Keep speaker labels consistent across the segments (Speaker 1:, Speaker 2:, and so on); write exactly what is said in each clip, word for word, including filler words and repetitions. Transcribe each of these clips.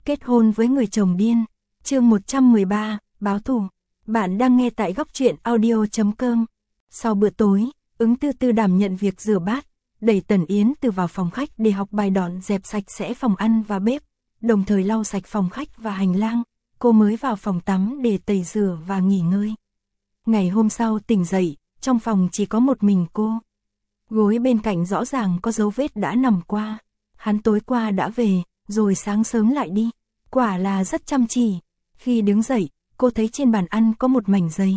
Speaker 1: Kết hôn với người chồng điên. Chương một trăm mười ba, báo thù. Bạn đang nghe tại góc truyện audio chấm com. Sau bữa tối, Ứng Tư Tư đảm nhận việc rửa bát, đẩy Tần Yến Từ vào phòng khách để học bài dọn dẹp sạch sẽ phòng ăn và bếp, đồng thời lau sạch phòng khách và hành lang. Cô mới vào phòng tắm để tẩy rửa và nghỉ ngơi. Ngày hôm sau tỉnh dậy, trong phòng chỉ có một mình cô. Gối bên cạnh rõ ràng có dấu vết đã nằm qua. Hắn tối qua đã về, rồi sáng sớm lại đi. Quả là rất chăm chỉ. Khi đứng dậy, cô thấy trên bàn ăn có một mảnh giấy.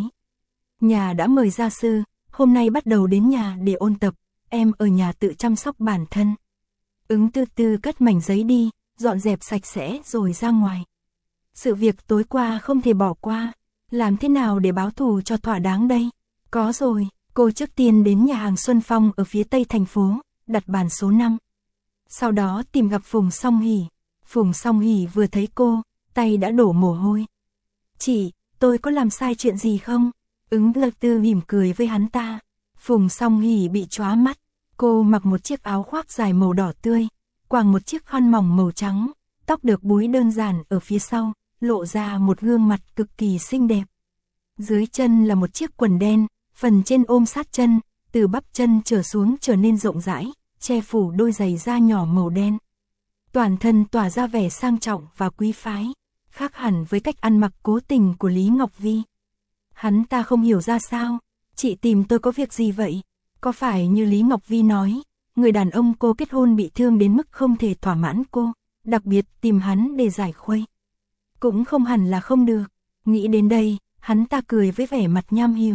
Speaker 1: Nhà đã mời gia sư, hôm nay bắt đầu đến nhà để ôn tập, em ở nhà tự chăm sóc bản thân. Ứng Tư Tư cất mảnh giấy đi, dọn dẹp sạch sẽ rồi ra ngoài. Sự việc tối qua không thể bỏ qua, làm thế nào để báo thù cho thỏa đáng đây? Có rồi, cô trước tiên đến nhà hàng Xuân Phong ở phía tây thành phố, đặt bàn số năm. Sau đó tìm gặp Phùng Song Hỷ. Phùng Song Hỷ vừa thấy cô, tay đã đổ mồ hôi. Chị, tôi có làm sai chuyện gì không? Ứng Tư Tư mỉm cười với hắn ta. Phùng Song Hỷ bị chóa mắt. Cô mặc một chiếc áo khoác dài màu đỏ tươi, quàng một chiếc khăn mỏng màu trắng, tóc được búi đơn giản ở phía sau, lộ ra một gương mặt cực kỳ xinh đẹp. Dưới chân là một chiếc quần đen, phần trên ôm sát chân, từ bắp chân trở xuống trở nên rộng rãi, che phủ đôi giày da nhỏ màu đen. Toàn thân tỏa ra vẻ sang trọng và quý phái, khác hẳn với cách ăn mặc cố tình của Lý Ngọc Vi. Hắn ta không hiểu ra sao, chị tìm tôi có việc gì vậy? Có phải như Lý Ngọc Vi nói, người đàn ông cô kết hôn bị thương đến mức không thể thỏa mãn cô, đặc biệt tìm hắn để giải khuây? Cũng không hẳn là không được. Nghĩ đến đây, hắn ta cười với vẻ mặt nham hiểm.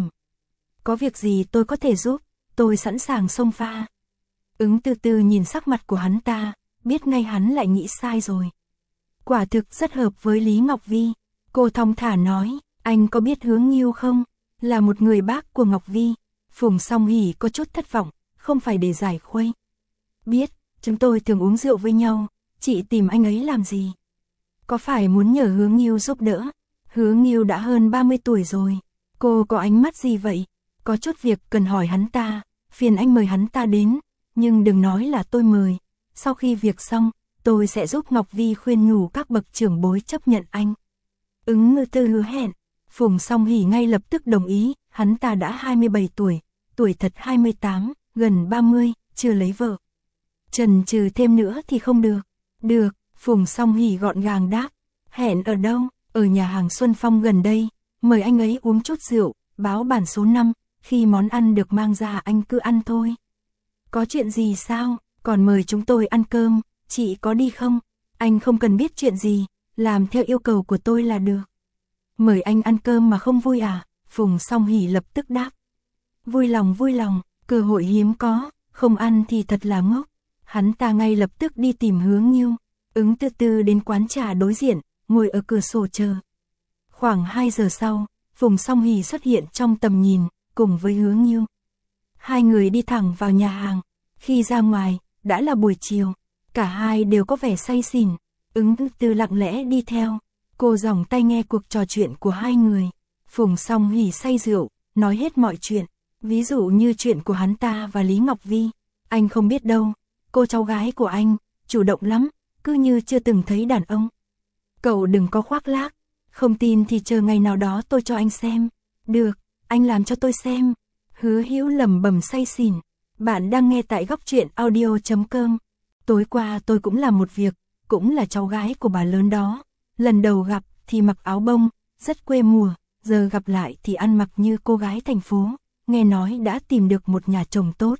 Speaker 1: Có việc gì tôi có thể giúp, tôi sẵn sàng xông pha. Ứng Tư Tư nhìn sắc mặt của hắn ta, biết ngay hắn lại nghĩ sai rồi. Quả thực rất hợp với Lý Ngọc Vi. Cô thong thả nói, anh có biết Hứa Nghiêu không? Là một người bác của Ngọc Vi. Phùng Song Hỷ có chút thất vọng, không phải để giải khuây. Biết, chúng tôi thường uống rượu với nhau, chị tìm anh ấy làm gì? Có phải muốn nhờ Hứa Nghiêu giúp đỡ? Hứa Nghiêu đã hơn ba mươi tuổi rồi. Cô có ánh mắt gì vậy? Có chút việc cần hỏi hắn ta, phiền anh mời hắn ta đến, nhưng đừng nói là tôi mời. Sau khi việc xong, tôi sẽ giúp Ngọc Vi khuyên nhủ các bậc trưởng bối chấp nhận anh. Ứng Tư Tư hứa hẹn. Phùng Song Hỷ ngay lập tức đồng ý, hắn ta đã hai mươi bảy tuổi, tuổi thật hai mươi tám, gần ba mươi, chưa lấy vợ. Chần chừ thêm nữa thì không được. Được, Phùng Song Hỷ gọn gàng đáp. Hẹn ở đâu? Ở nhà hàng Xuân Phong gần đây, mời anh ấy uống chút rượu, báo bản số năm, khi món ăn được mang ra anh cứ ăn thôi. Có chuyện gì sao? Còn mời chúng tôi ăn cơm, chị có đi không? Anh không cần biết chuyện gì, làm theo yêu cầu của tôi là được. Mời anh ăn cơm mà không vui à? Phùng Song Hỷ lập tức đáp. Vui lòng vui lòng, cơ hội hiếm có, không ăn thì thật là ngốc. Hắn ta ngay lập tức đi tìm Hứa Nghiêu. Ứng Tư Tư đến quán trà đối diện, ngồi ở cửa sổ chờ. Khoảng hai giờ sau, Phùng Song Hỷ xuất hiện trong tầm nhìn, cùng với Hứa Nghiêu. Hai người đi thẳng vào nhà hàng. Khi ra ngoài, đã là buổi chiều. Cả hai đều có vẻ say xỉn. Ứng Tư Tư lặng lẽ đi theo. Cô giỏng tai nghe cuộc trò chuyện của hai người. Phùng Song Hỷ say rượu, nói hết mọi chuyện. Ví dụ như chuyện của hắn ta và Lý Ngọc Vi. Anh không biết đâu, cô cháu gái của anh, chủ động lắm, cứ như chưa từng thấy đàn ông. Cậu đừng có khoác lác, không tin thì chờ ngày nào đó tôi cho anh xem. Được, anh làm cho tôi xem. Hứa Hữu lẩm bẩm say xỉn. Bạn đang nghe tại góc truyện audio chấm com. Tối qua tôi cũng làm một việc, cũng là cháu gái của bà lớn đó. Lần đầu gặp thì mặc áo bông, rất quê mùa, giờ gặp lại thì ăn mặc như cô gái thành phố, nghe nói đã tìm được một nhà chồng tốt.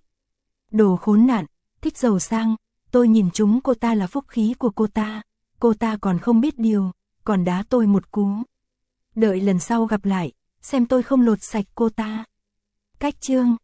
Speaker 1: Đồ khốn nạn, thích giàu sang, tôi nhìn chúng cô ta là phúc khí của cô ta, cô ta còn không biết điều, còn đá tôi một cú. Đợi lần sau gặp lại, xem tôi không lột sạch cô ta. Cách chương